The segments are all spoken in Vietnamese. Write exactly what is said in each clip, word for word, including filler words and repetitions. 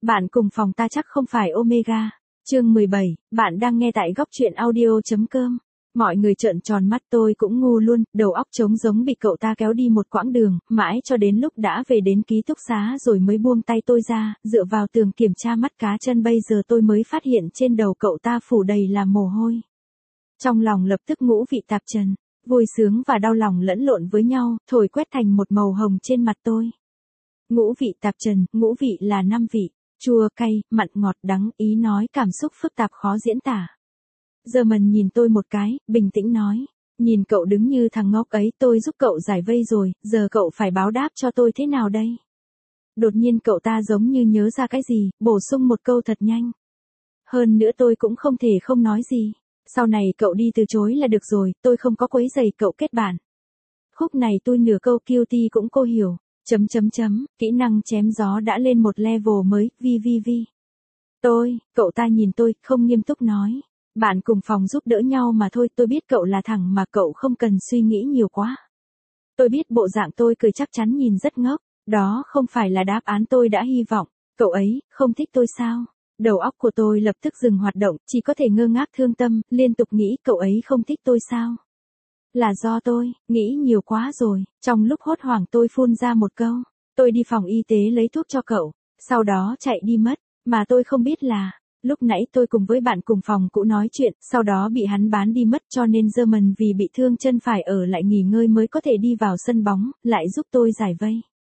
Bạn cùng phòng ta chắc không phải Omega. Chương mười bảy, bạn đang nghe tại góc truyện audio.com. Mọi người trợn tròn mắt, tôi cũng ngu luôn, đầu óc trống giống bị cậu ta kéo đi một quãng đường, mãi cho đến lúc đã về đến ký túc xá rồi mới buông tay tôi ra, dựa vào tường kiểm tra mắt cá chân, bây giờ tôi mới phát hiện trên đầu cậu ta phủ đầy là mồ hôi. Trong lòng lập tức ngũ vị tạp trần, vui sướng và đau lòng lẫn lộn với nhau, thổi quét thành một màu hồng trên mặt tôi. Ngũ vị tạp trần, ngũ vị là năm vị. Chua, cay, mặn, ngọt, đắng, ý nói cảm xúc phức tạp khó diễn tả. Giờ mình nhìn tôi một cái, bình tĩnh nói. Nhìn cậu đứng như thằng ngốc ấy, tôi giúp cậu giải vây rồi, giờ cậu phải báo đáp cho tôi thế nào đây? Đột nhiên cậu ta giống như nhớ ra cái gì, bổ sung một câu thật nhanh. Hơn nữa tôi cũng không thể không nói gì. Sau này cậu đi từ chối là được rồi, tôi không có quấy rầy cậu kết bạn. Khúc này tôi nửa câu guilty cũng cô hiểu. Chấm chấm chấm, kỹ năng chém gió đã lên một level mới, vi vi vi. Tôi, cậu ta nhìn tôi, không nghiêm túc nói. Bạn cùng phòng giúp đỡ nhau mà thôi, tôi biết cậu là thằng mà cậu không cần suy nghĩ nhiều quá. Tôi biết bộ dạng tôi cười chắc chắn nhìn rất ngốc, đó không phải là đáp án tôi đã hy vọng. Cậu ấy, không thích tôi sao? Đầu óc của tôi lập tức dừng hoạt động, chỉ có thể ngơ ngác thương tâm, liên tục nghĩ cậu ấy không thích tôi sao? Là do tôi, nghĩ nhiều quá rồi, trong lúc hốt hoảng tôi phun ra một câu, tôi đi phòng y tế lấy thuốc cho cậu, sau đó chạy đi mất, mà tôi không biết là, lúc nãy tôi cùng với bạn cùng phòng cũ nói chuyện, sau đó bị hắn bán đi mất cho nên German vì bị thương chân phải ở lại nghỉ ngơi mới có thể đi vào sân bóng, lại giúp tôi giải vây.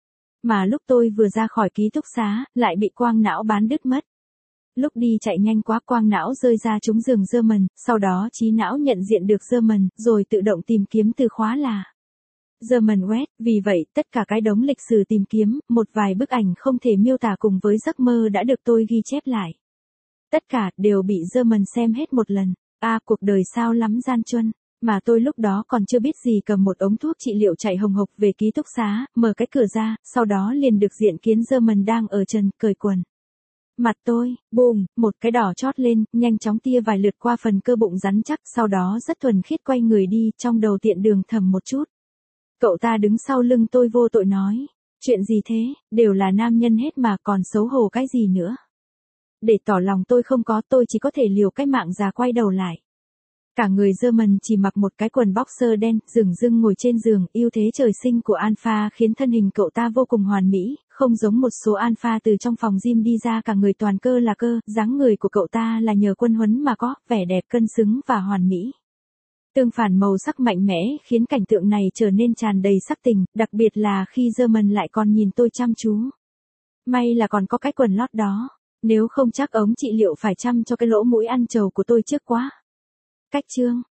Mà lúc tôi vừa ra khỏi ký túc xá, lại bị quang não bán đứt mất. Lúc đi chạy nhanh quá quang não rơi ra trúng giường German, sau đó trí não nhận diện được German, rồi tự động tìm kiếm từ khóa là German West, vì vậy tất cả cái đống lịch sử tìm kiếm, một vài bức ảnh không thể miêu tả cùng với giấc mơ đã được tôi ghi chép lại. Tất cả đều bị German xem hết một lần. À, cuộc đời sao lắm gian truân, mà tôi lúc đó còn chưa biết gì, cầm một ống thuốc trị liệu chạy hồng hộc về ký túc xá, mở cái cửa ra, sau đó liền được diện kiến German đang ở trần, cởi quần. Mặt tôi, bùm, một cái đỏ chót lên, nhanh chóng tia vài lượt qua phần cơ bụng rắn chắc, sau đó rất thuần khiết quay người đi, trong đầu tiện đường thầm một chút. Cậu ta đứng sau lưng tôi vô tội nói, chuyện gì thế, đều là nam nhân hết mà còn xấu hổ cái gì nữa. Để tỏ lòng tôi không có, tôi chỉ có thể liều cái mạng già quay đầu lại. Cả người German chỉ mặc một cái quần boxer đen, dửng dưng ngồi trên giường, ưu thế trời sinh của Alpha khiến thân hình cậu ta vô cùng hoàn mỹ, không giống một số Alpha từ trong phòng gym đi ra cả người toàn cơ là cơ, dáng người của cậu ta là nhờ quân huấn mà có, vẻ đẹp cân xứng và hoàn mỹ. Tương phản màu sắc mạnh mẽ khiến cảnh tượng này trở nên tràn đầy sắc tình, đặc biệt là khi German lại còn nhìn tôi chăm chú. May là còn có cái quần lót đó, nếu không chắc ống trị liệu phải chăm cho cái lỗ mũi ăn trầu của tôi trước quá. Cách chương